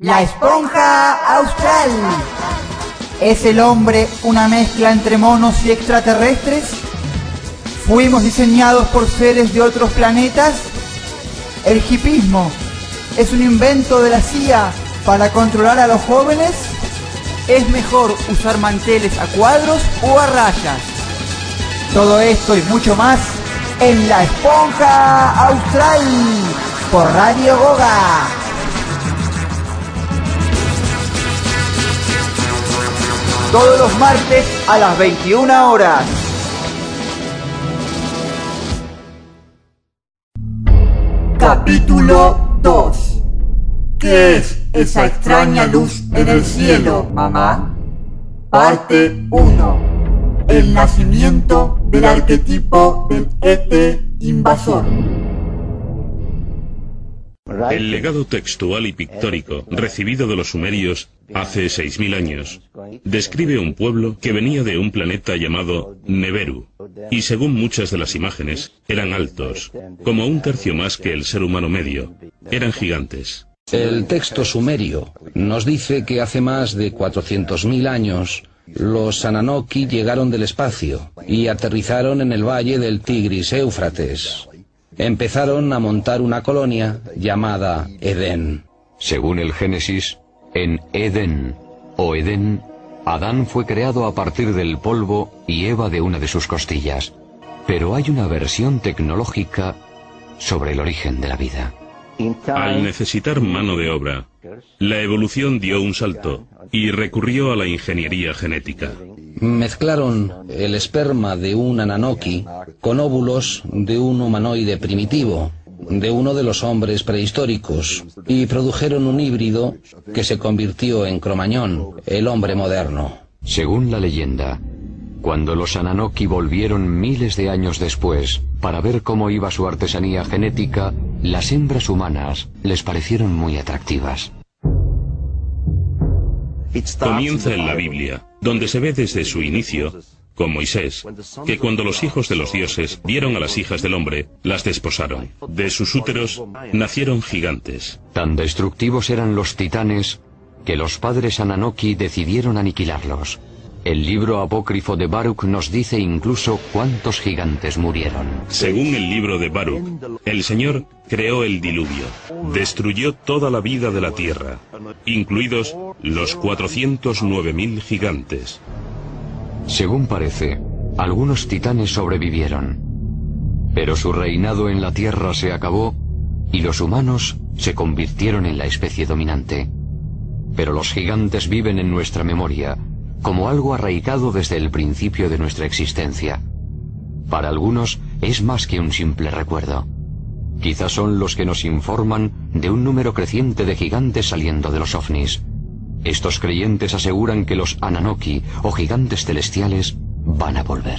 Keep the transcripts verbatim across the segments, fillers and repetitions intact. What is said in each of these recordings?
La esponja austral. ¿Es el hombre una mezcla entre monos y extraterrestres? ¿Fuimos diseñados por seres de otros planetas? ¿El hipismo es un invento de la C I A para controlar a los jóvenes? ¿Es mejor usar manteles a cuadros o a rayas? Todo esto y mucho más en La Esponja Austral por Radio Goga. Todos los martes a las veintiuna horas. Capítulo dos. ¿Qué es esa extraña luz en el cielo, mamá? Parte uno. El nacimiento del arquetipo del E T invasor. El legado textual y pictórico recibido de los sumerios hace seis mil años describe un pueblo que venía de un planeta llamado Neberu, y según muchas de las imágenes, eran altos, como un tercio más que el ser humano medio. Eran gigantes. El texto sumerio nos dice que hace más de cuatrocientos mil años los Ananoki llegaron del espacio y aterrizaron en el valle del Tigris-Éufrates. Empezaron a montar una colonia llamada Edén. Según el Génesis, en Edén, o Edén, Adán fue creado a partir del polvo y Eva de una de sus costillas. Pero hay una versión tecnológica sobre el origen de la vida. Al necesitar mano de obra, la evolución dio un salto y recurrió a la ingeniería genética. Mezclaron el esperma de un Ananoki con óvulos de un humanoide primitivo, de uno de los hombres prehistóricos, y produjeron un híbrido que se convirtió en Cromañón, el hombre moderno. Según la leyenda, cuando los Ananoki volvieron miles de años después para ver cómo iba su artesanía genética, las hembras humanas les parecieron muy atractivas. Comienza en la Biblia, donde se ve desde su inicio, con Moisés, que cuando los hijos de los dioses vieron a las hijas del hombre, las desposaron. De sus úteros nacieron gigantes. Tan destructivos eran los titanes que los padres Ananoki decidieron aniquilarlos. El libro apócrifo de Baruch nos dice incluso cuántos gigantes murieron. Según el libro de Baruch, el Señor creó el diluvio, destruyó toda la vida de la tierra, incluidos los cuatrocientos nueve mil gigantes. Según parece, algunos titanes sobrevivieron, pero su reinado en la tierra se acabó y los humanos se convirtieron en la especie dominante. Pero los gigantes viven en nuestra memoria como algo arraigado desde el principio de nuestra existencia. Para algunos es más que un simple recuerdo. Quizás son los que nos informan de un número creciente de gigantes saliendo de los ovnis. Estos creyentes aseguran que los Ananoki, o gigantes celestiales, van a volver.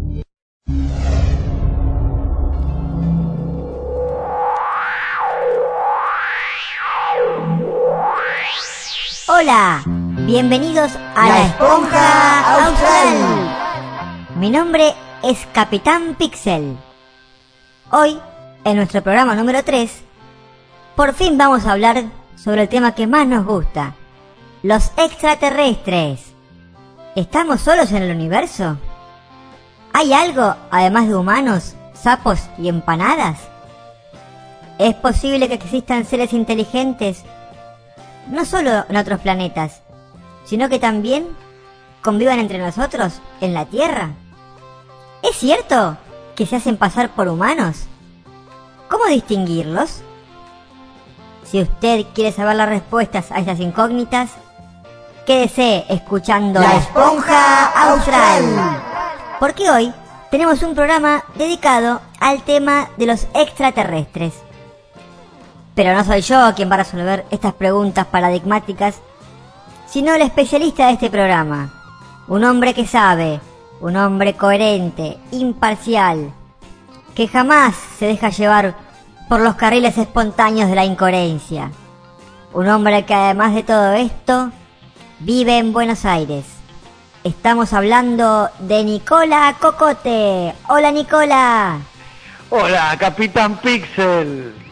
Hola, bienvenidos a La Esponja Austral. Mi nombre es Capitán Pixel. Hoy, en nuestro programa número tres, por fin vamos a hablar sobre el tema que más nos gusta: los extraterrestres. ¿Estamos solos en el universo? ¿Hay algo además de humanos, sapos y empanadas? ¿Es posible que existan seres inteligentes no solo en otros planetas, sino que también convivan entre nosotros en la Tierra? ¿Es cierto que se hacen pasar por humanos? ¿Cómo distinguirlos? Si usted quiere saber las respuestas a estas incógnitas, quédese escuchando La Esponja Austral, porque hoy tenemos un programa dedicado al tema de los extraterrestres. Pero no soy yo quien va a resolver estas preguntas paradigmáticas, sino el especialista de este programa, un hombre que sabe, un hombre coherente, imparcial, que jamás se deja llevar por los carriles espontáneos de la incoherencia, un hombre que además de todo esto vive en Buenos Aires. Estamos hablando de Nicola Cocote. Hola, Nicola. Hola, Capitán Pixel.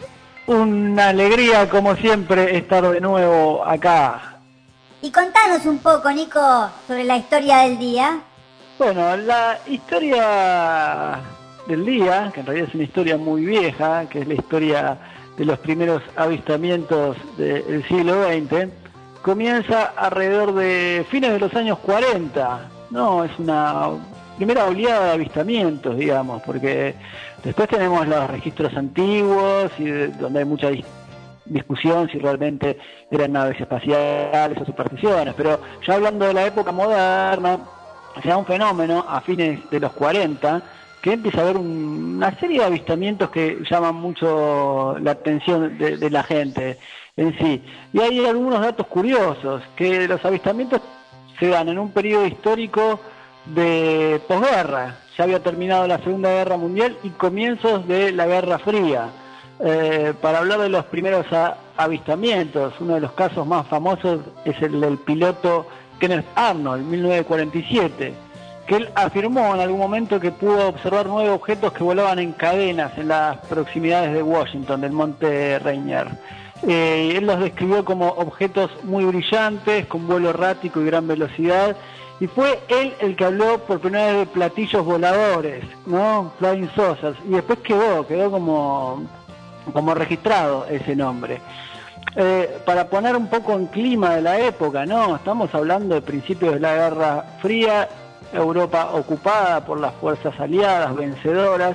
Una alegría, como siempre, estar de nuevo acá. Y contanos un poco, Nico, sobre la historia del día. Bueno, la historia del día, que en realidad es una historia muy vieja, que es la historia de los primeros avistamientos del siglo veinte, comienza alrededor de fines de los años cuarenta, ¿no? Es una primera oleada de avistamientos, digamos, porque después tenemos los registros antiguos, y de, donde hay mucha dis discusión si realmente eran naves espaciales o supersticiones, pero ya hablando de la época moderna, se da un fenómeno a fines de los cuarenta, que empieza a haber un, una serie de avistamientos que llaman mucho la atención de, de la gente en sí. Y hay algunos datos curiosos, que los avistamientos se dan en un periodo histórico de posguerra. Ya había terminado la Segunda Guerra Mundial y comienzos de la Guerra Fría. Eh, para hablar de los primeros a, avistamientos, uno de los casos más famosos es el del piloto Kenneth Arnold, mil novecientos cuarenta y siete, que él afirmó en algún momento que pudo observar nueve objetos que volaban en cadenas en las proximidades de Washington, del monte Rainier. Eh, él los describió como objetos muy brillantes, con vuelo errático y gran velocidad, y fue él el que habló por primera vez de platillos voladores, ¿no? Flying saucers, y después quedó, quedó como, como registrado ese nombre. Eh, para poner un poco en clima de la época, ¿no? Estamos hablando de principios de la Guerra Fría, Europa ocupada por las fuerzas aliadas, vencedoras,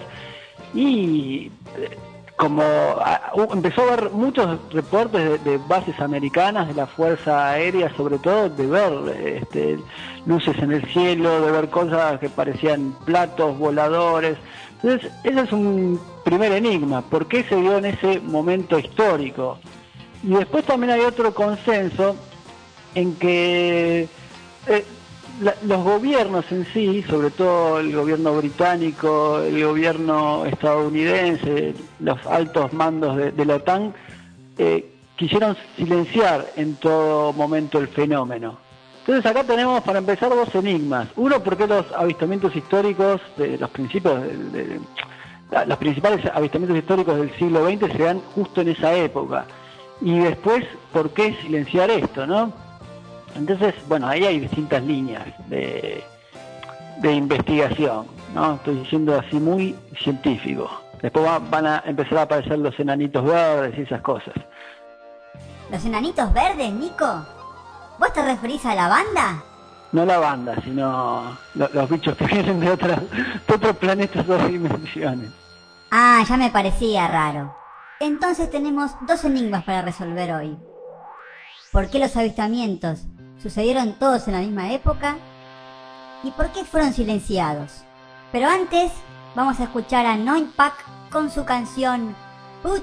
y eh, como a, uh, empezó a haber muchos reportes de, de bases americanas, de la Fuerza Aérea, sobre todo, de ver este, luces en el cielo, de ver cosas que parecían platos voladores. Entonces, ese es un primer enigma, ¿por qué se dio en ese momento histórico? Y después también hay otro consenso en que eh, la, los gobiernos en sí, sobre todo el gobierno británico, el gobierno estadounidense, los altos mandos de, de la OTAN, eh, quisieron silenciar en todo momento el fenómeno. Entonces acá tenemos para empezar dos enigmas. Uno, ¿por qué los avistamientos históricos de los principios de, de, de, los principales avistamientos históricos del siglo veinte se dan justo en esa época? Y después, ¿por qué silenciar esto, no? Entonces, bueno, ahí hay distintas líneas de, de investigación, ¿no? Estoy siendo así muy científico. Después va, van a empezar a aparecer los enanitos verdes y esas cosas. ¿Los enanitos verdes, Nico? ¿Vos te referís a la banda? No la banda, sino lo, los bichos que vienen de, otras, de otros planetas, de otras dimensiones. Ah, ya me parecía raro. Entonces tenemos dos enigmas para resolver hoy. ¿Por qué los avistamientos sucedieron todos en la misma época? ¿Y por qué fueron silenciados? Pero antes, vamos a escuchar a Noinpack con su canción Put.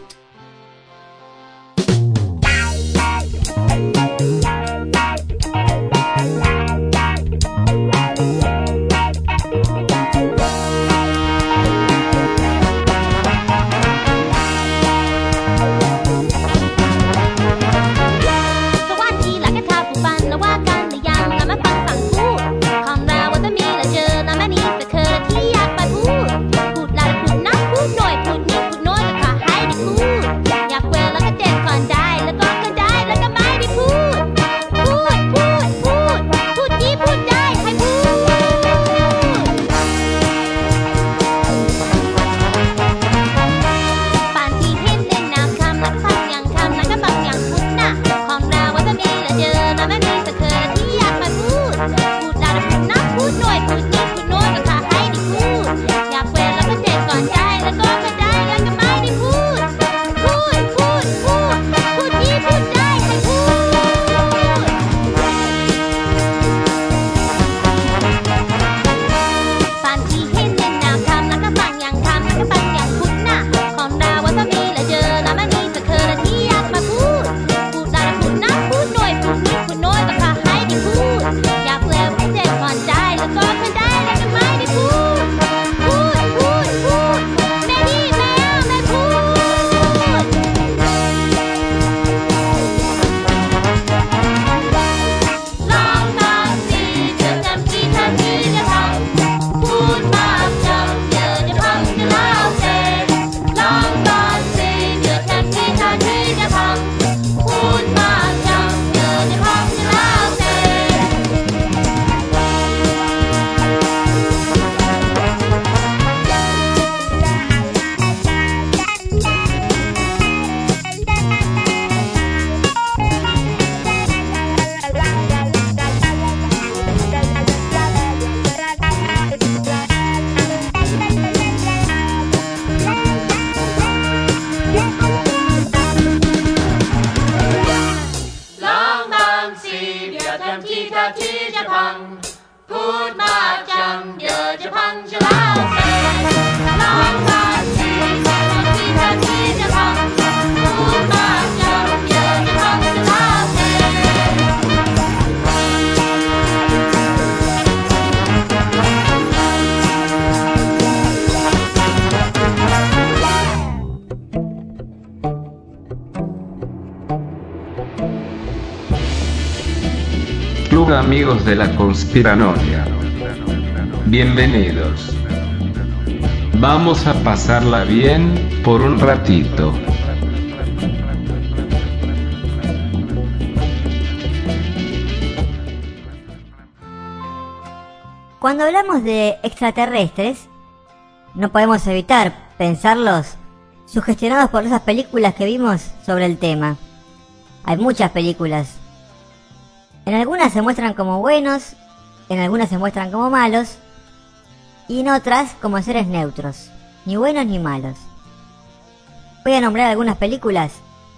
Ooh. jam chi ta chi Japan. Good ma jam ya Japan Jalao. Long ma chi jam chi ta chi Japan. Good ma jam ya Japan Jalao. Club Amigos de la Conspiranoia. Bienvenidos. Vamos a pasarla bien por un ratito. Cuando hablamos de extraterrestres, no podemos evitar pensarlos sugestionados por esas películas que vimos sobre el tema. Hay muchas películas. En algunas se muestran como buenos, en algunas se muestran como malos, y en otras como seres neutros, ni buenos ni malos. Voy a nombrar algunas películas.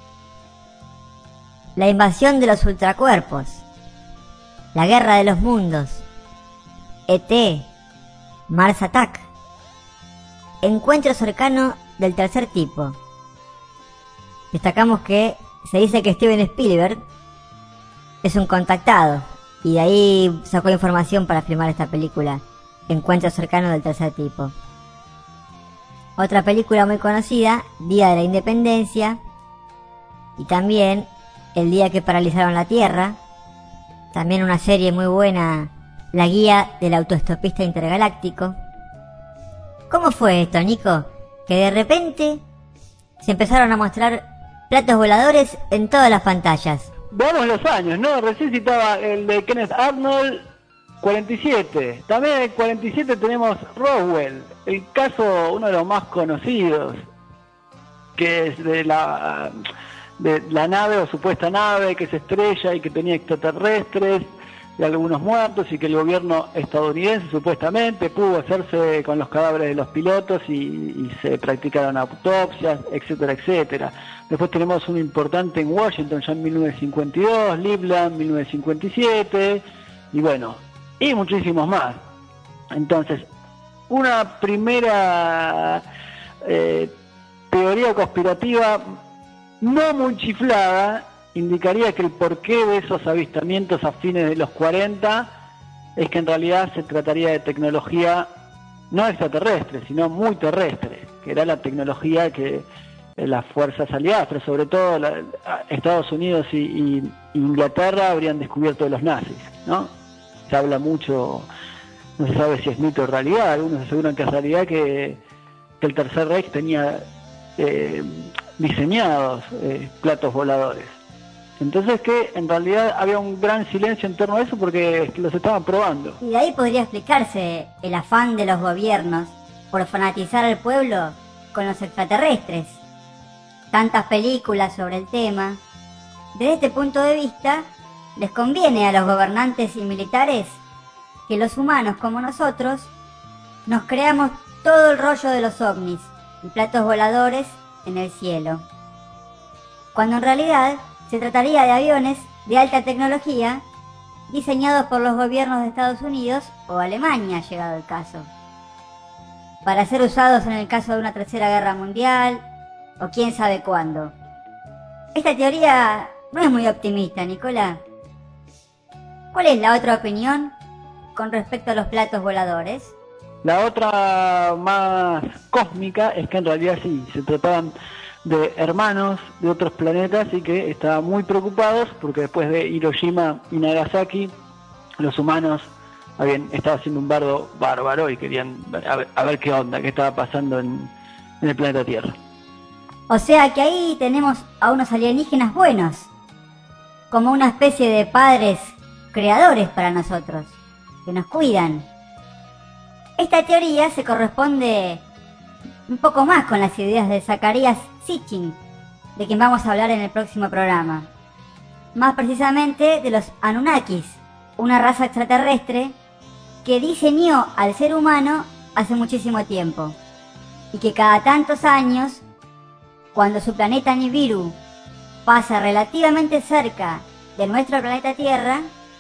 La invasión de los ultracuerpos, La guerra de los mundos, E T, Mars Attack, Encuentro cercano del tercer tipo. Destacamos que se dice que Steven Spielberg es un contactado, y de ahí sacó información para filmar esta película, Encuentro cercano del tercer tipo. Otra película muy conocida, Día de la Independencia, y también El día que paralizaron la Tierra. También una serie muy buena, La guía del autoestopista intergaláctico. ¿Cómo fue esto, Nico? Que de repente se empezaron a mostrar platos voladores en todas las pantallas. Veamos los años, ¿no? Recién citaba el de Kenneth Arnold, cuarenta y siete. También en el cuarenta y siete tenemos Roswell, el caso, uno de los más conocidos, que es de la, de la nave o supuesta nave que se estrella y que tenía extraterrestres y algunos muertos, y que el gobierno estadounidense supuestamente pudo hacerse con los cadáveres de los pilotos y, y se practicaron autopsias, etcétera, etcétera. Después tenemos un importante en Washington ya en mil novecientos cincuenta y dos, Cleveland mil novecientos cincuenta y siete, y bueno, y muchísimos más. Entonces, una primera eh, teoría conspirativa no muy chiflada indicaría que el porqué de esos avistamientos a fines de los cuarenta es que en realidad se trataría de tecnología no extraterrestre, sino muy terrestre, que era la tecnología que las fuerzas aliadas, pero sobre todo la, Estados Unidos y, y Inglaterra habrían descubierto de los nazis, ¿no? Se habla mucho, no se sabe si es mito o realidad, algunos aseguran que es realidad que, que el Tercer Reich tenía eh, diseñados eh, platos voladores. Entonces que en realidad había un gran silencio en torno a eso porque los estaban probando. Y de ahí podría explicarse el afán de los gobiernos por fanatizar al pueblo con los extraterrestres. Tantas películas sobre el tema. Desde este punto de vista, les conviene a los gobernantes y militares que los humanos como nosotros nos creamos todo el rollo de los ovnis y platos voladores en el cielo, cuando en realidad se trataría de aviones de alta tecnología diseñados por los gobiernos de Estados Unidos o Alemania, llegado el caso, para ser usados en el caso de una tercera guerra mundial o quién sabe cuándo. Esta teoría no es muy optimista, Nicolás. ¿Cuál es la otra opinión con respecto a los platos voladores? La otra más cósmica es que en realidad sí, se trataban de hermanos de otros planetas y que estaban muy preocupados porque después de Hiroshima y Nagasaki los humanos habían estado haciendo un bardo bárbaro y querían a ver, a ver qué onda, qué estaba pasando en, en el planeta Tierra. O sea que ahí tenemos a unos alienígenas buenos, como una especie de padres creadores para nosotros, que nos cuidan. Esta teoría se corresponde un poco más con las ideas de Zecharia Sitchin, de quien vamos a hablar en el próximo programa. Más precisamente de los Anunnakis, una raza extraterrestre que diseñó al ser humano hace muchísimo tiempo y que cada tantos años, cuando su planeta Nibiru pasa relativamente cerca de nuestro planeta Tierra,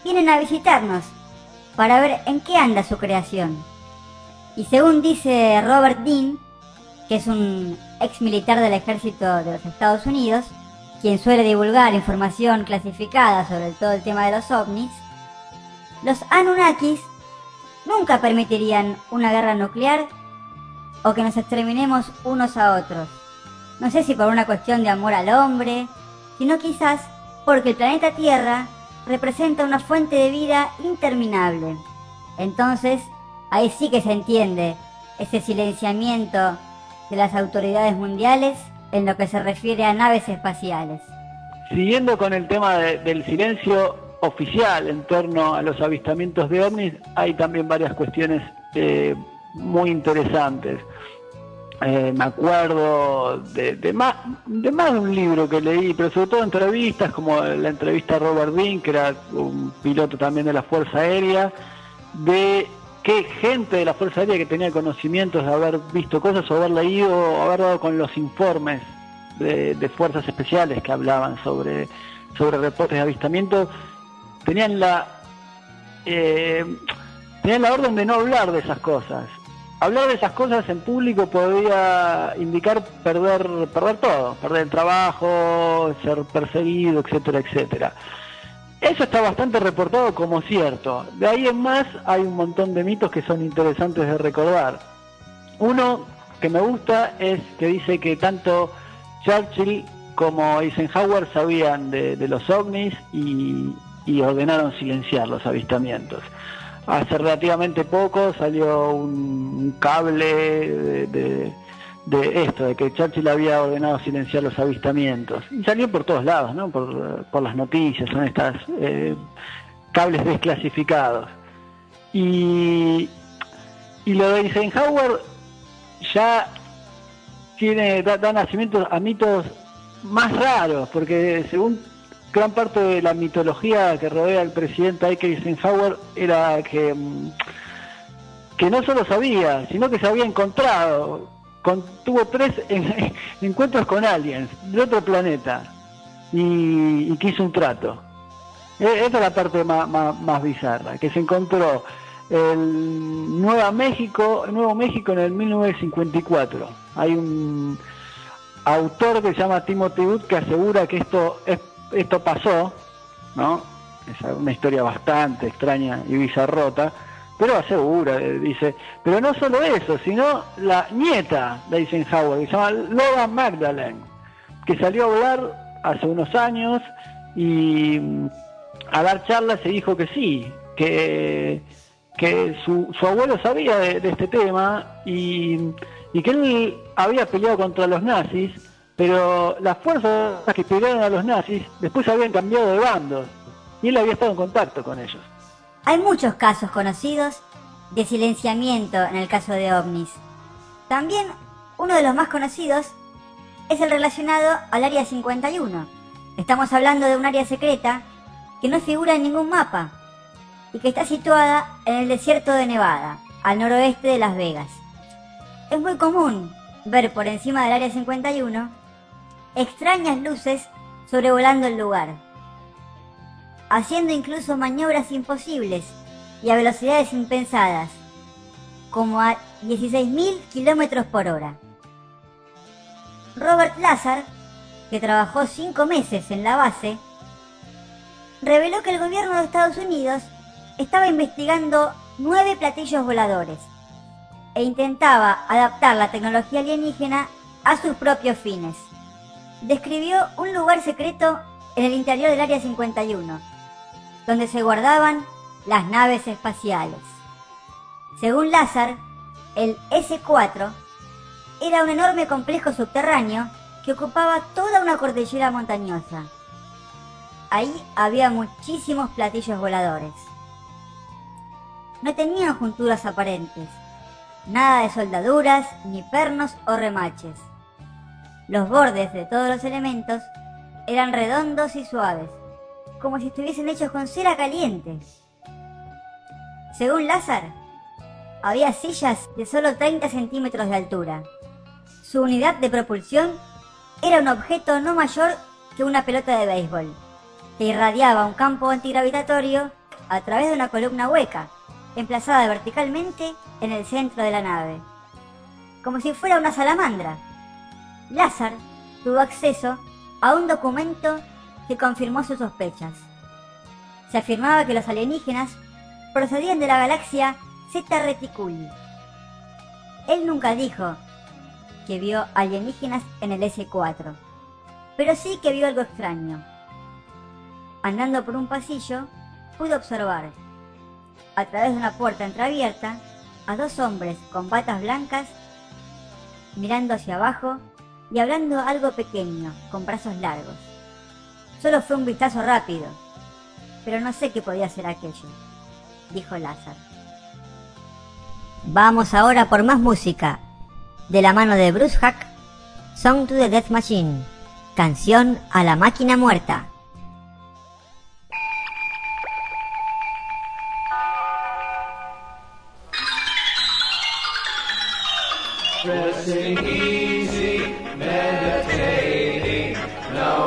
vienen a visitarnos para ver en qué anda su creación. Y según dice Robert Dean, que es un ex militar del ejército de los Estados Unidos, quien suele divulgar información clasificada sobre todo el tema de los ovnis, los Anunnakis nunca permitirían una guerra nuclear o que nos exterminemos unos a otros. No sé si por una cuestión de amor al hombre, sino quizás porque el planeta Tierra representa una fuente de vida interminable. Entonces, ahí sí que se entiende ese silenciamiento de las autoridades mundiales en lo que se refiere a naves espaciales. Siguiendo con el tema de, del silencio oficial en torno a los avistamientos de ovnis, hay también varias cuestiones eh, muy interesantes. Eh, me acuerdo de, de, más, de más de un libro que leí, pero sobre todo entrevistas, como la entrevista a Robert Dean, que era un piloto también de la Fuerza Aérea, de que gente de la Fuerza Aérea que tenía conocimientos de haber visto cosas o haber leído o haber dado con los informes de, de fuerzas especiales que hablaban sobre, sobre reportes de avistamientos, tenían la, eh, tenían la orden de no hablar de esas cosas. Hablar de esas cosas en público podría indicar perder, perder todo, perder el trabajo, ser perseguido, etcétera, etcétera. Eso está bastante reportado como cierto. De ahí en más hay un montón de mitos que son interesantes de recordar. Uno que me gusta es que dice que tanto Churchill como Eisenhower sabían de, de los ovnis y, y ordenaron silenciar los avistamientos. Hace relativamente poco salió un, un cable de, de, de esto, de que Churchill había ordenado silenciar los avistamientos. Y salió por todos lados, ¿no? Por, por las noticias, son estas eh, cables desclasificados. Y, y lo de Eisenhower ya tiene da, da nacimiento a mitos más raros, porque según gran parte de la mitología que rodea al presidente Ike Eisenhower era que, que no solo sabía, sino que se había encontrado, con, tuvo tres en, encuentros con aliens de otro planeta y, y que hizo un trato. Esa es la parte más, más, más bizarra, que se encontró el Nueva México, Nuevo México en el mil novecientos cincuenta y cuatro. Hay un autor que se llama Timothy Wood que asegura que esto es Esto pasó, ¿no? Es una historia bastante extraña y bizarrota, pero asegura, dice, pero no solo eso, sino la nieta de Eisenhower, que se llama Laura Magdalene, que salió a hablar hace unos años y a dar charlas se dijo que sí, que, que su, su abuelo sabía de, de este tema y, y que él había peleado contra los nazis, pero las fuerzas que pelearon a los nazis después habían cambiado de bandos y él había estado en contacto con ellos. Hay muchos casos conocidos de silenciamiento en el caso de ovnis. También uno de los más conocidos es el relacionado al Área cincuenta y uno. Estamos hablando de un área secreta que no figura en ningún mapa y que está situada en el desierto de Nevada, al noroeste de Las Vegas. Es muy común ver por encima del Área cincuenta y uno extrañas luces sobrevolando el lugar, haciendo incluso maniobras imposibles y a velocidades impensadas, como a dieciséis mil kilómetros por hora. Robert Lazar, que trabajó cinco meses en la base, reveló que el gobierno de Estados Unidos estaba investigando nueve platillos voladores e intentaba adaptar la tecnología alienígena a sus propios fines. Describió un lugar secreto en el interior del Área cincuenta y uno, donde se guardaban las naves espaciales. Según Lazar, el ese cuatro era un enorme complejo subterráneo que ocupaba toda una cordillera montañosa. Ahí había muchísimos platillos voladores. No tenían junturas aparentes, nada de soldaduras, ni pernos o remaches. Los bordes de todos los elementos eran redondos y suaves, como si estuviesen hechos con cera caliente. Según Lazar, había sillas de solo treinta centímetros de altura. Su unidad de propulsión era un objeto no mayor que una pelota de béisbol, que irradiaba un campo antigravitatorio a través de una columna hueca, emplazada verticalmente en el centro de la nave, como si fuera una salamandra. Lazar tuvo acceso a un documento que confirmó sus sospechas. Se afirmaba que los alienígenas procedían de la galaxia Zeta Reticuli. Él nunca dijo que vio alienígenas en el ese cuatro, pero sí que vio algo extraño. Andando por un pasillo, pudo observar, a través de una puerta entreabierta, a dos hombres con batas blancas mirando hacia abajo y hablando algo pequeño, con brazos largos. Solo fue un vistazo rápido, pero no sé qué podía ser aquello, dijo Lazar. Vamos ahora por más música, de la mano de Bruce Hack, Song to the Death Machine, canción a la máquina muerta. Resting easy, meditating, no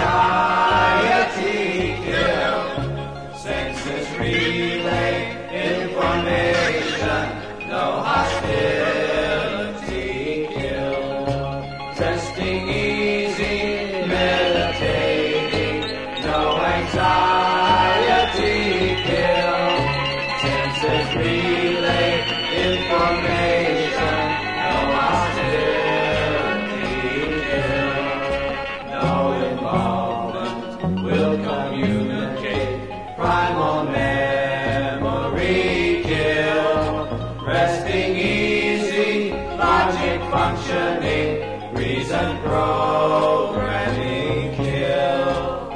anxiety kill. Senses relay information, no hostility kill. Resting easy, meditating, no anxiety kill. Senses relay information. Functioning, reason programming kill.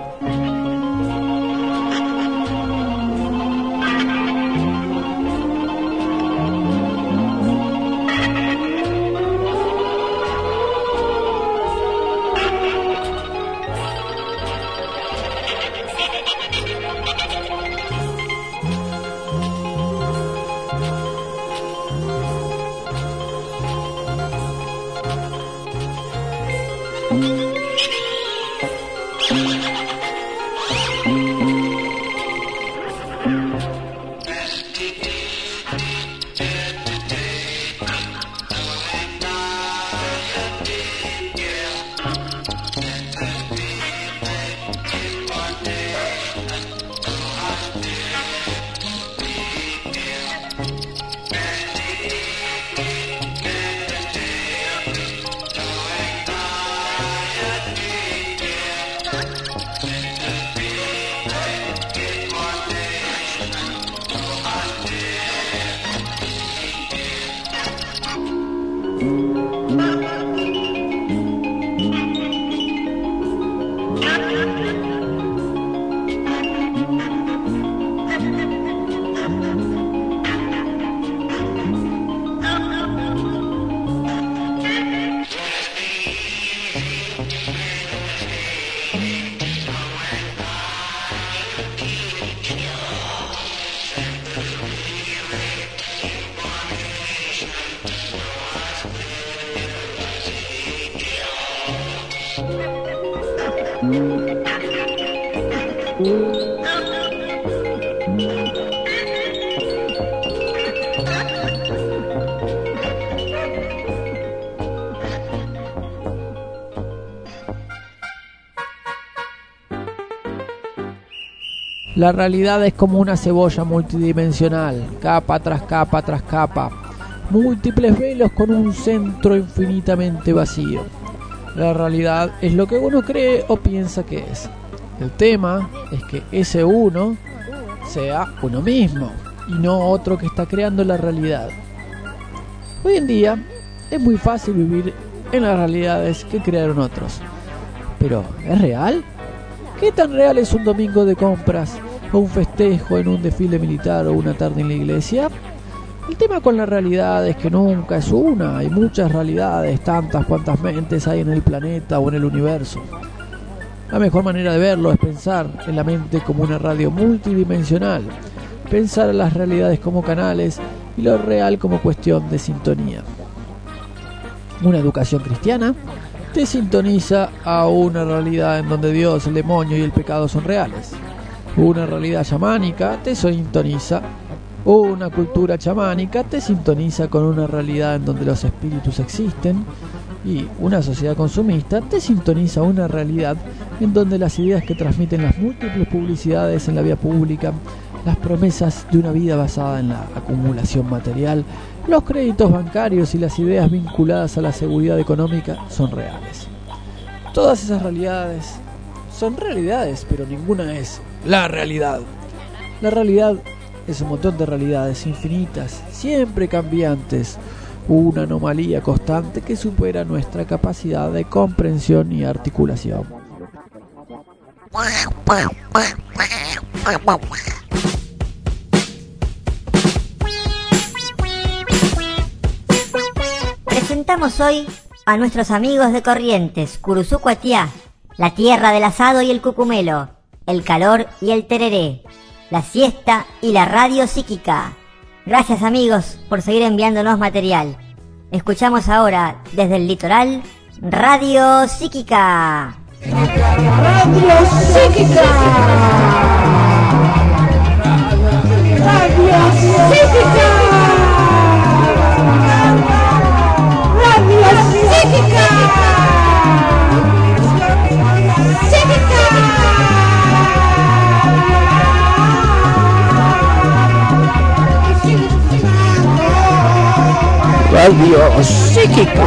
La realidad es como una cebolla multidimensional, capa tras capa tras capa, múltiples velos con un centro infinitamente vacío. La realidad es lo que uno cree o piensa que es. El tema es que ese uno sea uno mismo y no otro que está creando la realidad. Hoy en día es muy fácil vivir en las realidades que crearon otros. Pero, ¿es real? ¿Qué tan real es un domingo de compras o un festejo en un desfile militar o una tarde en la iglesia? El tema con la realidad es que nunca es una, hay muchas realidades, tantas cuantas mentes hay en el planeta o en el universo. La mejor manera de verlo es pensar en la mente como una radio multidimensional, pensar en las realidades como canales y lo real como cuestión de sintonía. Una educación cristiana te sintoniza a una realidad en donde Dios, el demonio y el pecado son reales. Una realidad chamánica te sintoniza, una cultura chamánica te sintoniza con una realidad en donde los espíritus existen, y una sociedad consumista te sintoniza una realidad en donde las ideas que transmiten las múltiples publicidades en la vía pública, las promesas de una vida basada en la acumulación material, los créditos bancarios y las ideas vinculadas a la seguridad económica son reales. Todas esas realidades son realidades, pero ninguna es la realidad. La realidad es un montón de realidades infinitas, siempre cambiantes, una anomalía constante que supera nuestra capacidad de comprensión y articulación. Presentamos hoy a nuestros amigos de Corrientes, Curuzú Cuatiá, la tierra del asado y el cucumelo, el calor y el tereré, la siesta y la radio psíquica. Gracias amigos por seguir enviándonos material. Escuchamos ahora desde el litoral Radio Psíquica. Radio Psíquica. Radio Psíquica. Radio Psíquica. Radio Psíquica.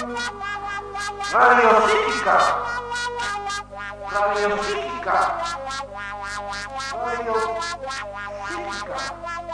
Radio Psíquica. Radio Psíquica. Radio Psíquica.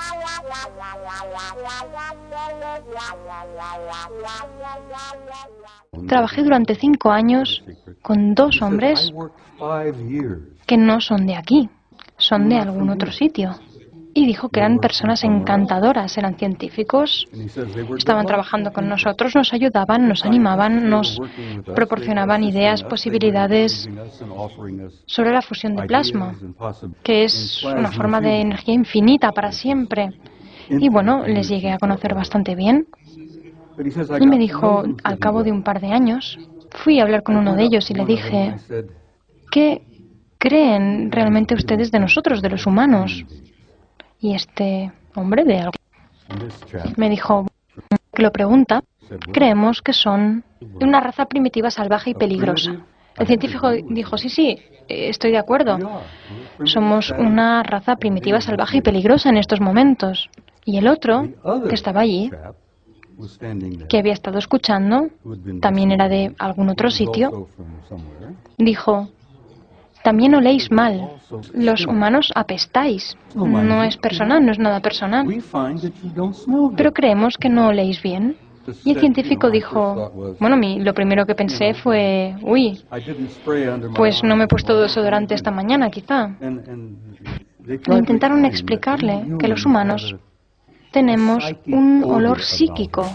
Trabajé durante cinco años con dos hombres que no son de aquí, son de algún otro sitio. Y dijo que eran personas encantadoras, eran científicos, estaban trabajando con nosotros, nos ayudaban, nos animaban, nos proporcionaban ideas, posibilidades sobre la fusión de plasma, que es una forma de energía infinita para siempre. Y bueno, les llegué a conocer bastante bien. Y me dijo, al cabo de un par de años, fui a hablar con uno de ellos y le dije, ¿qué creen realmente ustedes de nosotros, de los humanos? Y este hombre de algo me dijo que lo pregunta, creemos que son una raza primitiva, salvaje y peligrosa. El científico dijo, sí, sí, estoy de acuerdo. Somos una raza primitiva, salvaje y peligrosa en estos momentos. Y el otro, que estaba allí, que había estado escuchando, también era de algún otro sitio, dijo, también oléis mal. Los humanos apestáis. No es personal, no es nada personal. Pero creemos que no oléis bien. Y el científico dijo, bueno, mi, lo primero que pensé fue, uy, pues no me he puesto desodorante esta mañana, quizá. E intentaron explicarle que los humanos tenemos un olor psíquico.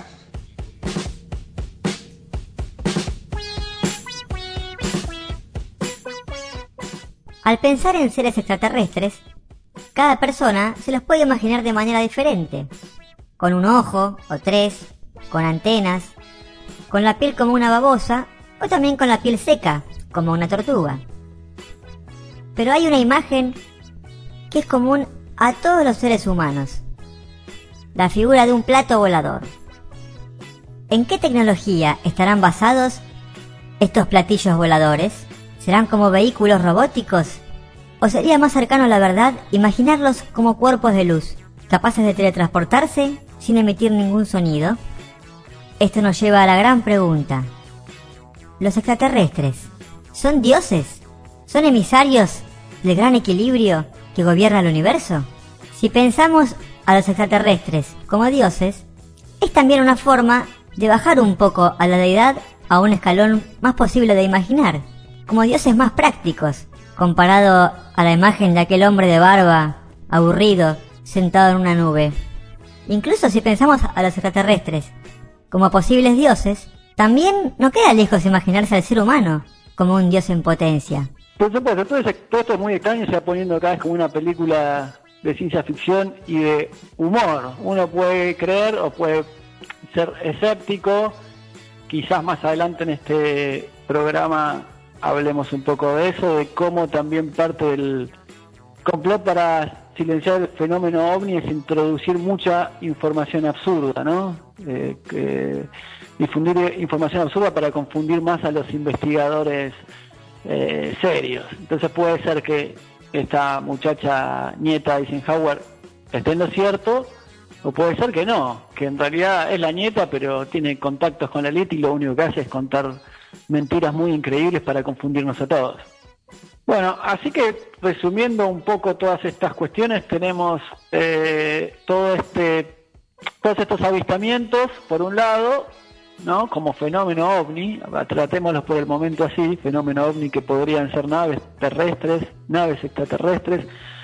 Al pensar en seres extraterrestres, cada persona se los puede imaginar de manera diferente, con un ojo o tres, con antenas, con la piel como una babosa o también con la piel seca, como una tortuga. Pero hay una imagen que es común a todos los seres humanos, la figura de un plato volador. ¿En qué tecnología estarán basados estos platillos voladores? ¿Serán como vehículos robóticos? ¿O sería más cercano a la verdad imaginarlos como cuerpos de luz, capaces de teletransportarse sin emitir ningún sonido? Esto nos lleva a la gran pregunta. ¿Los extraterrestres son dioses? ¿Son emisarios del gran equilibrio que gobierna el universo? Si pensamos a los extraterrestres como dioses, es también una forma de bajar un poco a la deidad a un escalón más posible de imaginar, como dioses más prácticos, comparado a la imagen de aquel hombre de barba, aburrido, sentado en una nube. Incluso si pensamos a los extraterrestres como posibles dioses, también no queda lejos imaginarse al ser humano como un dios en potencia. Por supuesto, todo, ese, todo esto es muy extraño, se va poniendo cada vez como una película de ciencia ficción y de humor. Uno puede creer o puede ser escéptico, quizás más adelante en este programa hablemos un poco de eso, de cómo también parte del complot para silenciar el fenómeno ovni es introducir mucha información absurda, ¿no? Eh, que difundir información absurda para confundir más a los investigadores eh, serios. Entonces puede ser que esta muchacha nieta de Eisenhower esté en lo cierto, o puede ser que no, que en realidad es la nieta pero tiene contactos con la élite y lo único que hace es contar mentiras muy increíbles para confundirnos a todos. Bueno, así que resumiendo un poco todas estas cuestiones, tenemos eh, todo este, todos estos avistamientos, por un lado, ¿no? Como fenómeno ovni, tratémoslos por el momento así, fenómeno ovni que podrían ser naves terrestres, naves extraterrestres.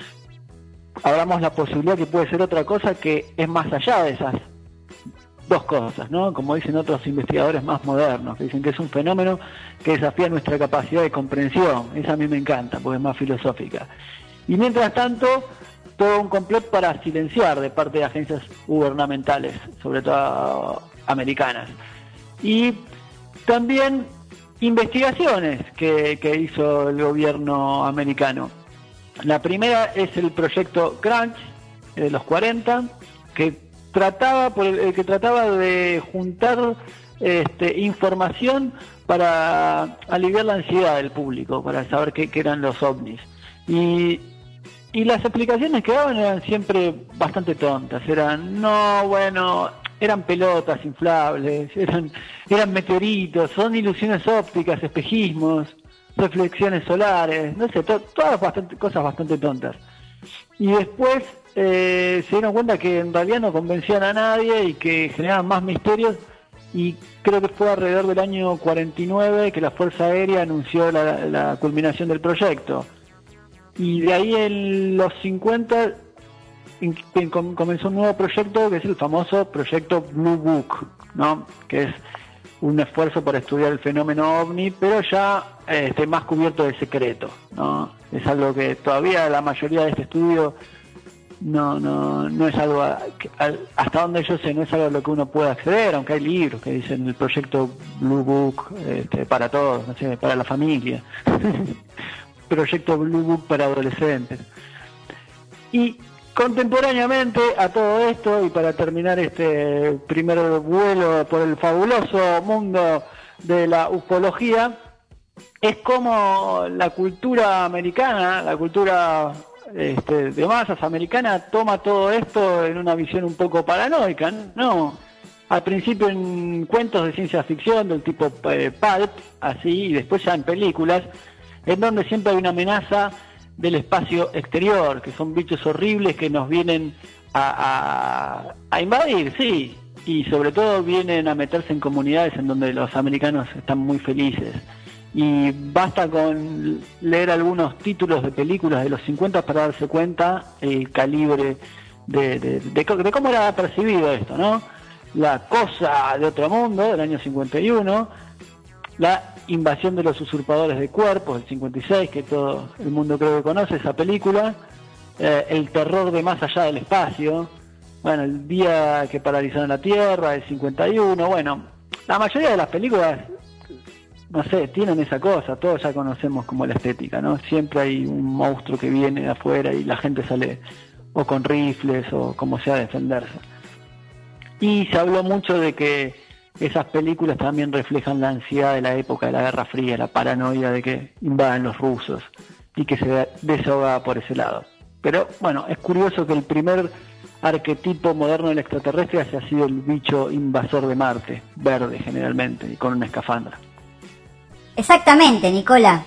Hablamos la posibilidad que puede ser otra cosa que es más allá de esas dos cosas, ¿no? Como dicen otros investigadores más modernos, que dicen que es un fenómeno que desafía nuestra capacidad de comprensión. Esa a mí me encanta, porque es más filosófica. Y mientras tanto, todo un complot para silenciar de parte de agencias gubernamentales, sobre todo americanas. Y también investigaciones que, que hizo el gobierno americano. La primera es el proyecto Crunch de los cuarenta, que trataba por el, que trataba de juntar este, información para aliviar la ansiedad del público, para saber qué, qué eran los ovnis. Y, y las explicaciones que daban eran siempre bastante tontas. Eran, no, bueno, eran pelotas inflables, eran, eran meteoritos, son ilusiones ópticas, espejismos, reflexiones solares, no sé, to, todas bastante, cosas bastante tontas. Y después eh, se dieron cuenta que en realidad no convencían a nadie y que generaban más misterios, y creo que fue alrededor del año cuarenta y nueve que la Fuerza Aérea anunció la, la culminación del proyecto. Y de ahí en los cincuenta in, in, comenzó un nuevo proyecto que es el famoso proyecto Blue Book, ¿no? Que es un esfuerzo por estudiar el fenómeno ovni, pero ya este, más cubierto de secreto, ¿no? Es algo que todavía la mayoría de este estudio no no no es algo, a, a, hasta donde yo sé, no es algo a lo que uno pueda acceder, aunque hay libros que dicen el proyecto Blue Book este, para todos, no sé, para la familia. Proyecto Blue Book para adolescentes. Y contemporáneamente a todo esto, y para terminar este primer vuelo por el fabuloso mundo de la ufología, es como la cultura americana, la cultura este, de masas americana, toma todo esto en una visión un poco paranoica, ¿no? Al principio en cuentos de ciencia ficción del tipo eh, pulp, así, y después ya en películas, en donde siempre hay una amenaza del espacio exterior, que son bichos horribles que nos vienen a, a, a invadir, sí, y sobre todo vienen a meterse en comunidades en donde los americanos están muy felices. Y basta con leer algunos títulos de películas de los cincuenta para darse cuenta el calibre de, de, de, de cómo era percibido esto, ¿no? La cosa de otro mundo, del año cincuenta y uno, la invasión de los usurpadores de cuerpos, del cincuenta y seis, que todo el mundo creo que conoce esa película, eh, el terror de más allá del espacio, bueno, el día que paralizaron la Tierra, el cincuenta y uno, bueno, la mayoría de las películas, no sé, tienen esa cosa, todos ya conocemos como la estética, ¿no? Siempre hay un monstruo que viene de afuera y la gente sale o con rifles o como sea a defenderse. Y se habló mucho de que esas películas también reflejan la ansiedad de la época de la Guerra Fría, la paranoia de que invadan los rusos y que se desahoga por ese lado. Pero bueno, es curioso que el primer arquetipo moderno del extraterrestre haya sido el bicho invasor de Marte, verde generalmente y con una escafandra. Exactamente, Nicola.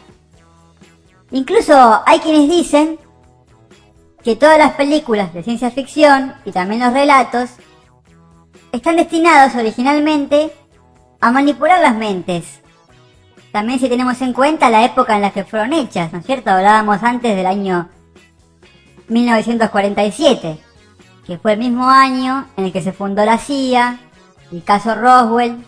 Incluso hay quienes dicen que todas las películas de ciencia ficción y también los relatos están destinados originalmente a manipular las mentes. También si tenemos en cuenta la época en la que fueron hechas, ¿no es cierto? Hablábamos antes del año mil novecientos cuarenta y siete, que fue el mismo año en el que se fundó la C I A, el caso Roswell,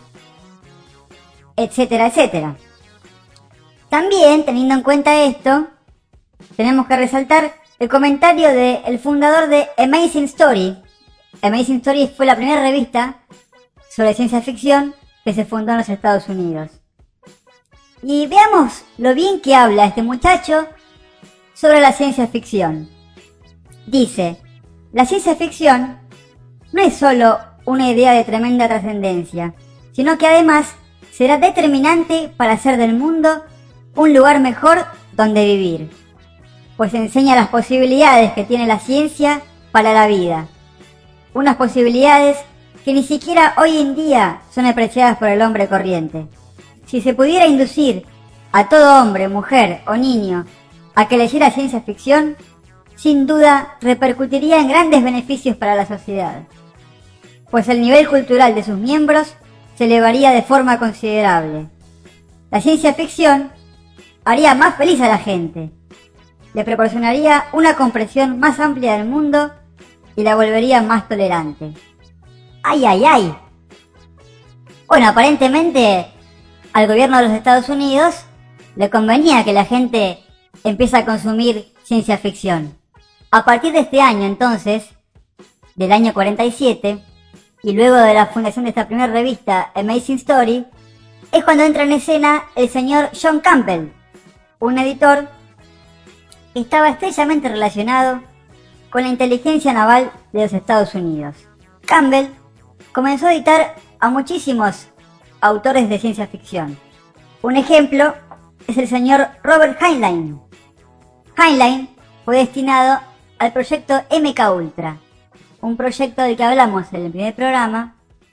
etcétera, etcétera. También, teniendo en cuenta esto, tenemos que resaltar el comentario del fundador de Amazing Story. Amazing Story fue la primera revista sobre ciencia ficción que se fundó en los Estados Unidos. Y veamos lo bien que habla este muchacho sobre la ciencia ficción. Dice, la ciencia ficción no es solo una idea de tremenda trascendencia, sino que además será determinante para hacer del mundo un lugar mejor donde vivir, pues enseña las posibilidades que tiene la ciencia para la vida. Unas posibilidades que ni siquiera hoy en día son apreciadas por el hombre corriente. Si se pudiera inducir a todo hombre, mujer o niño a que leyera ciencia ficción, sin duda repercutiría en grandes beneficios para la sociedad, pues el nivel cultural de sus miembros se elevaría de forma considerable. La ciencia ficción haría más feliz a la gente, le proporcionaría una comprensión más amplia del mundo y la volvería más tolerante. ¡Ay, ay, ay! Bueno, aparentemente al gobierno de los Estados Unidos le convenía que la gente empiece a consumir ciencia ficción. A partir de este año, entonces, del año cuarenta y siete, y luego de la fundación de esta primera revista, Amazing Story, es cuando entra en escena el señor John Campbell, un editor que estaba estrechamente relacionado con la inteligencia naval de los Estados Unidos. Campbell comenzó a editar a muchísimos autores de ciencia ficción. Un ejemplo es el señor Robert Heinlein. Heinlein fue destinado al proyecto M K Ultra, un proyecto del que hablamos en el primer programa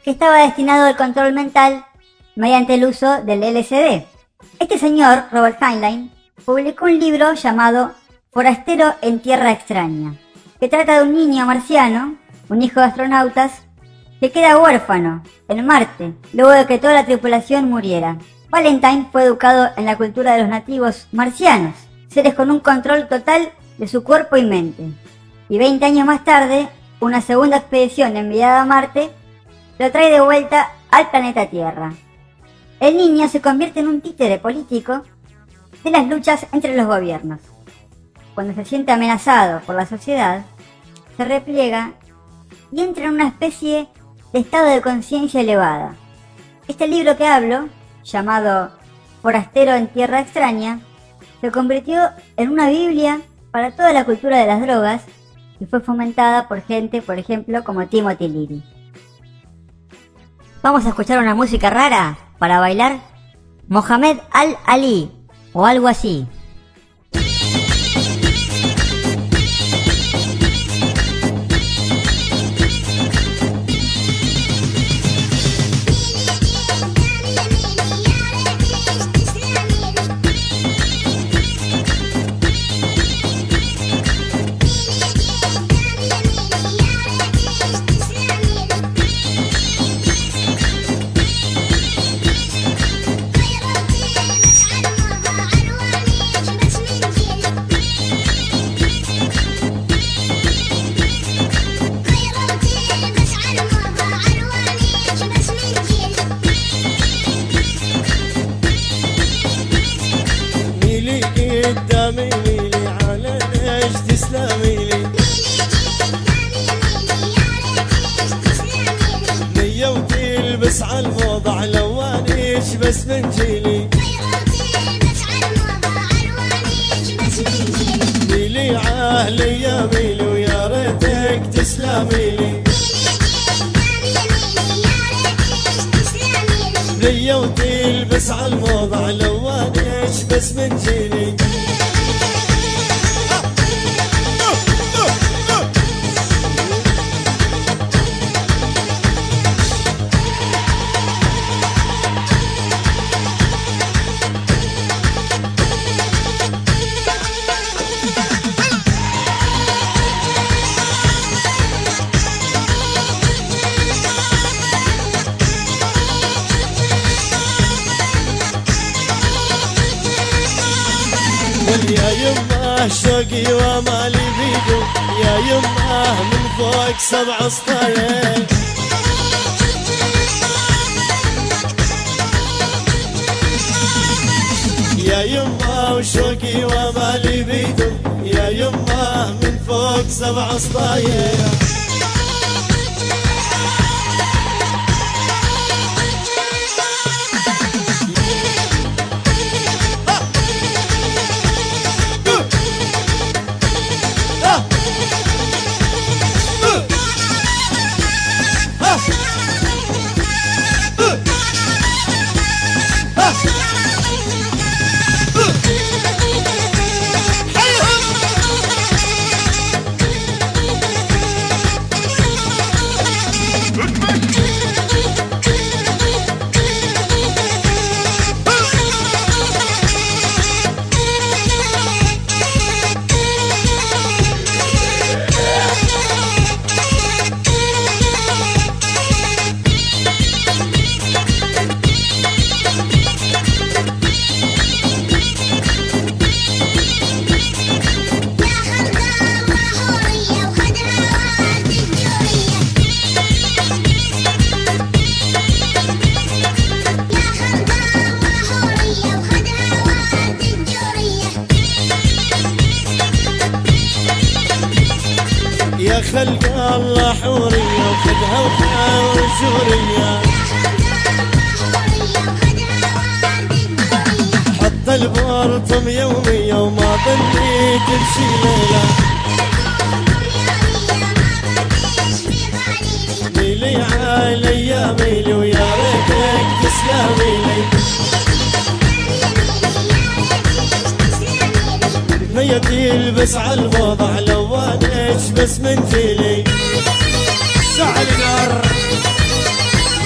que estaba destinado al control mental mediante el uso del L S D. Este señor, Robert Heinlein, publicó un libro llamado Forastero en Tierra Extraña, que trata de un niño marciano, un hijo de astronautas, que queda huérfano en Marte, luego de que toda la tripulación muriera. Valentine fue educado en la cultura de los nativos marcianos, seres con un control total de su cuerpo y mente. Y veinte años más tarde, una segunda expedición enviada a Marte lo trae de vuelta al planeta Tierra. El niño se convierte en un títere político de las luchas entre los gobiernos. Cuando se siente amenazado por la sociedad, se repliega y entra en una especie de estado de conciencia elevada. Este libro que hablo, llamado Forastero en Tierra Extraña, se convirtió en una Biblia para toda la cultura de las drogas y fue fomentada por gente, por ejemplo, como Timothy Leary. Vamos a escuchar una música rara para bailar. Mohamed Al-Ali o algo así. يا يمه شوقي ومالي بيدو، يا يمه من فوق سبع سطايل. يا يمه وشوقي ومالي بيدو، يا يمه من فوق سبع سطايل. يا خلق الله حورية وخدها وحاور جورية، حط البورطم يومية وما ظنيت بشي ليلة. ميلي علي يا ميلي ويا ريتك تسلمي لي، ميتي البس عالموضع لوانك بس من جيلي. سعل نار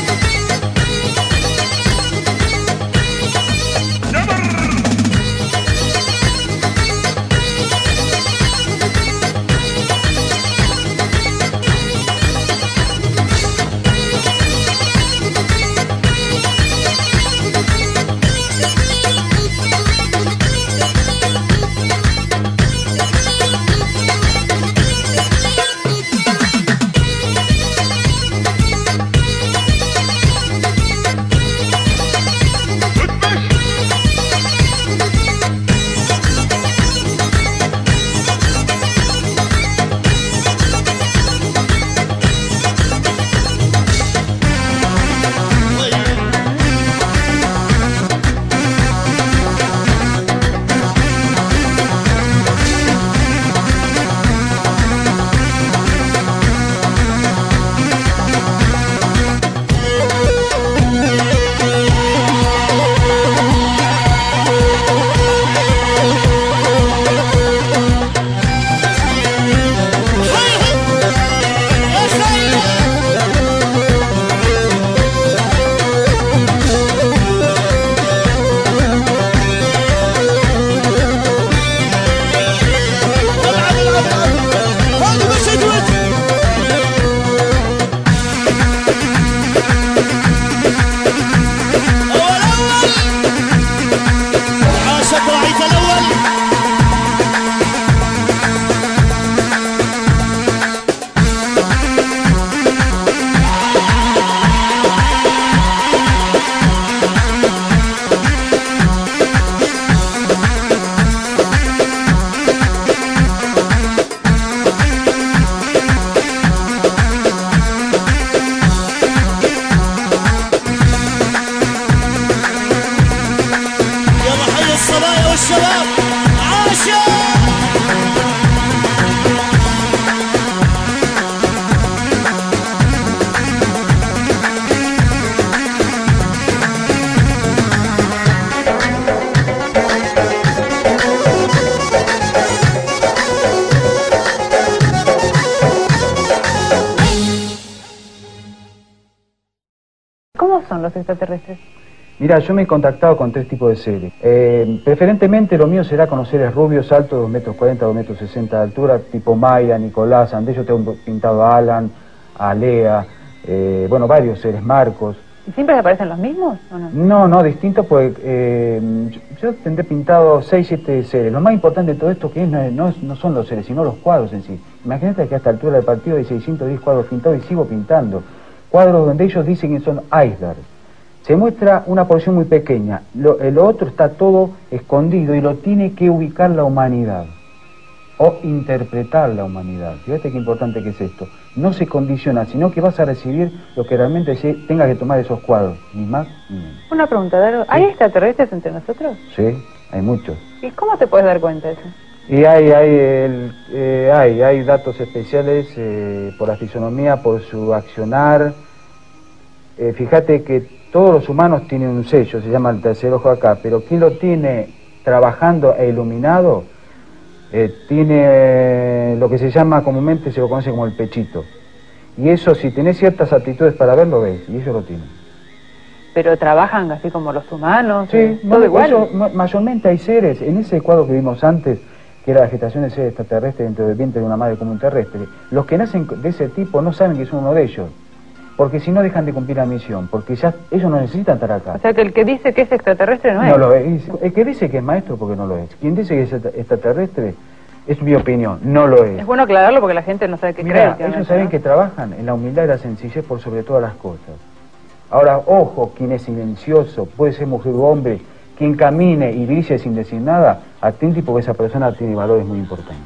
cómo son los extraterrestres? Mira, yo me he contactado con tres tipos de seres. Eh, preferentemente lo mío será con los seres rubios, altos, dos metros cuarenta, dos metros sesenta de altura, tipo Maya, Nicolás, Andrés. Yo tengo pintado a Alan, a Lea, eh, bueno, varios seres, Marcos. ¿Y siempre aparecen los mismos o no? No, no, distintos, pues eh, yo, yo tendré pintado seis, siete seres. Lo más importante de todo esto que es no, es, no, no son los seres, sino los cuadros en sí. Imagínate que a esta altura del partido hay seiscientos diez cuadros pintados y sigo pintando. Cuadros donde ellos dicen que son icebergs. Se muestra una porción muy pequeña, lo, lo otro está todo escondido y lo tiene que ubicar la humanidad, o interpretar la humanidad. Fíjate qué importante que es esto. No se condiciona, sino que vas a recibir lo que realmente se, tengas que tomar esos cuadros, ni más ni menos. Una pregunta, Daru, ¿hay Sí. extraterrestres entre nosotros? Sí, hay muchos. ¿Y cómo te puedes dar cuenta de eso? Y hay, hay, el, eh, hay, hay datos especiales eh, por la fisonomía, por su accionar. Eh, fíjate que todos los humanos tienen un sello, se llama el tercer ojo acá, pero quien lo tiene trabajando e iluminado, eh, tiene eh, lo que se llama comúnmente, se lo conoce como el pechito. Y eso, si tenés ciertas aptitudes para verlo, ves, y ellos lo tienen. ¿Pero trabajan así como los humanos? Sí, ¿Todo no, igual? eso, ma- mayormente hay seres, en ese cuadro que vimos antes, que era la gestación de seres extraterrestres dentro del vientre de una madre común terrestre, los que nacen de ese tipo no saben que son uno de ellos. Porque si no dejan de cumplir la misión, porque ya ellos no necesitan estar acá. O sea que el que dice que es extraterrestre no es. No lo es. El que dice que es maestro porque no lo es. Quien dice que es extraterrestre es mi opinión, no lo es. Es bueno aclararlo porque la gente no sabe qué Mira, cree. ellos saben que trabajan en la humildad y la sencillez por sobre todas las cosas. Ahora, ojo, quien es silencioso, puede ser mujer o hombre, quien camine y brille sin decir nada, atente porque esa persona tiene valores muy importantes.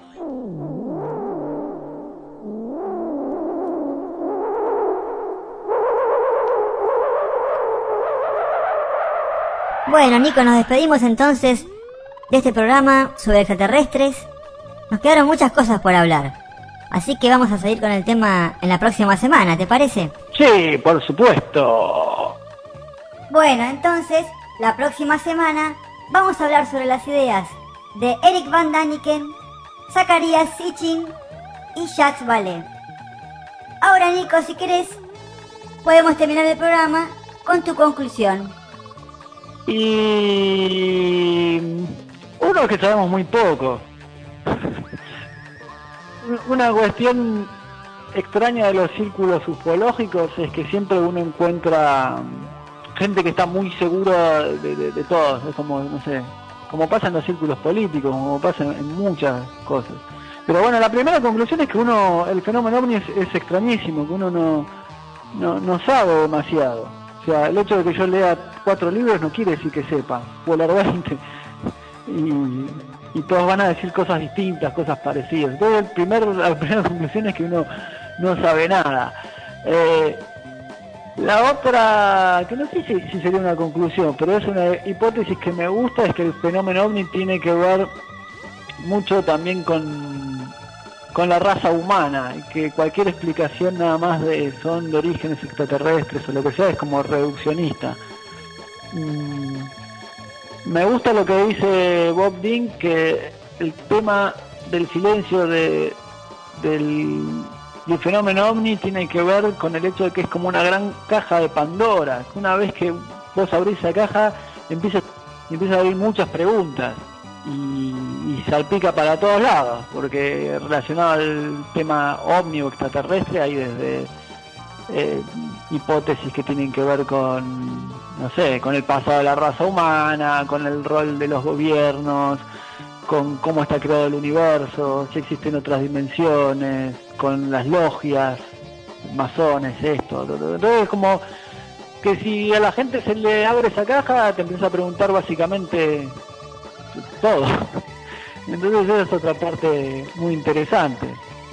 Bueno, Nico, nos despedimos entonces de este programa sobre extraterrestres. Nos quedaron muchas cosas por hablar, así que vamos a seguir con el tema en la próxima semana, ¿te parece? Sí, por supuesto. Bueno, entonces, la próxima semana vamos a hablar sobre las ideas de Eric Van Daniken, Zacharias Sitchin y Jacques Vallée. Ahora, Nico, si querés, podemos terminar el programa con tu conclusión. Y uno que sabemos muy poco. Una cuestión extraña de los círculos ufológicos es que siempre uno encuentra gente que está muy segura de, de, de todo. Es como, no sé, como pasa en los círculos políticos, como pasa en, en muchas cosas. Pero bueno, la primera conclusión es que uno, el fenómeno ovni es, es extrañísimo, que uno no, no, no sabe demasiado. O sea, el hecho de que yo lea cuatro libros no quiere decir que sepa, o leer veinte. Y, y todos van a decir cosas distintas, cosas parecidas. Entonces, el primer, la primera conclusión es que uno no sabe nada. Eh, la otra, que no sé si, si sería una conclusión, pero es una hipótesis que me gusta, es que el fenómeno ovni tiene que ver mucho también con con la raza humana, y que cualquier explicación nada más de son de orígenes extraterrestres o lo que sea es como reduccionista. Mm, me gusta lo que dice Bob Dean, que el tema del silencio de, del, del fenómeno ovni tiene que ver con el hecho de que es como una gran caja de Pandora. Una vez que vos abrís esa caja, empieza, empieza a abrir muchas preguntas. Y, y salpica para todos lados, porque relacionado al tema ovni o extraterrestre hay desde eh, hipótesis que tienen que ver con, no sé, con el pasado de la raza humana, con el rol de los gobiernos, con cómo está creado el universo, si existen otras dimensiones, con las logias, masones, esto, entonces como que si a la gente se le abre esa caja, te empieza a preguntar básicamente todo. Entonces esa es otra parte muy interesante.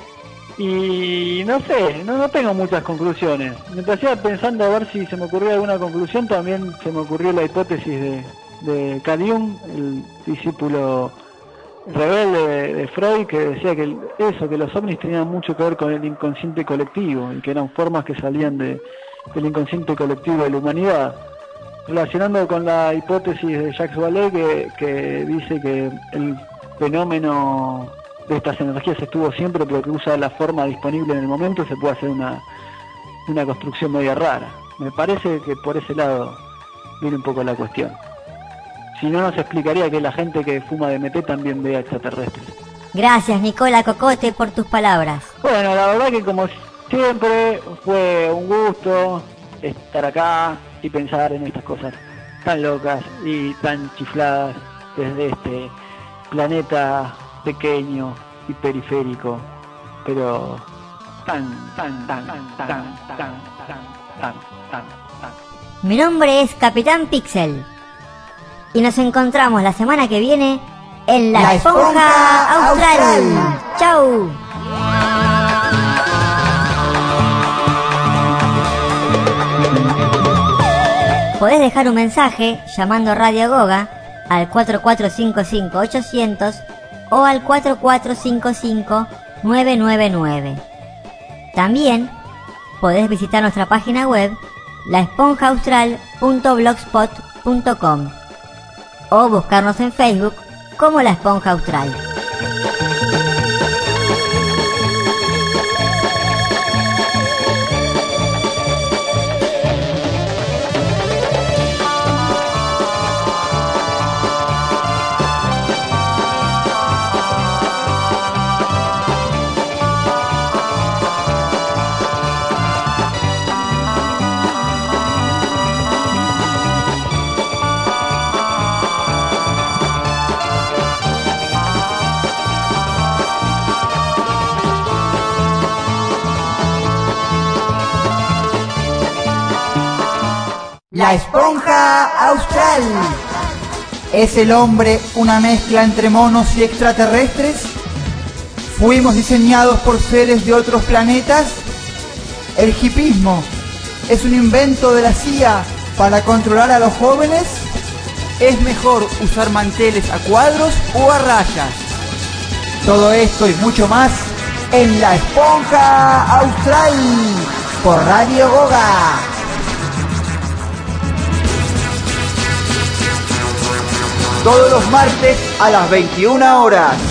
Y no sé, no, no tengo muchas conclusiones. Mientras iba pensando a ver si se me ocurría alguna conclusión, también se me ocurrió la hipótesis de, de Carl Jung, el discípulo rebelde de, de Freud, que decía que el, eso, que los ovnis tenían mucho que ver con el inconsciente colectivo y que eran formas que salían de, del inconsciente colectivo de la humanidad. Relacionando con la hipótesis de Jacques Vallée, que, que dice que el fenómeno de estas energías estuvo siempre, pero que usa la forma disponible en el momento, se puede hacer una, una construcción media rara. Me parece que por ese lado viene un poco la cuestión. Si no, nos explicaría que la gente que fuma D M T también vea extraterrestres. Gracias, Nicola Cocote, por tus palabras. Bueno, la verdad que como siempre fue un gusto estar acá y pensar en estas cosas tan locas y tan chifladas desde este planeta pequeño y periférico, pero tan, tan, tan, tan, tan, tan, tan, tan, tan, tan. Mi nombre es Capitán Pixel y nos encontramos la semana que viene en La, la Esponja, Esponja Austral. Austral. ¡Chau! Podés dejar un mensaje llamando a Radio Goga al cuatro cuatro cinco cinco ochocientos o al cuatro cuatro cinco cinco nueve nueve nueve. También podés visitar nuestra página web la esponja austral punto blogspot punto com o buscarnos en Facebook como La Esponja Austral. La Esponja Austral. ¿Es el hombre una mezcla entre monos y extraterrestres? ¿Fuimos diseñados por seres de otros planetas? ¿El hipismo es un invento de la C I A para controlar a los jóvenes? ¿Es mejor usar manteles a cuadros o a rayas? Todo esto y mucho más en La Esponja Austral por Radio Goga. Todos los martes a las veintiuna horas.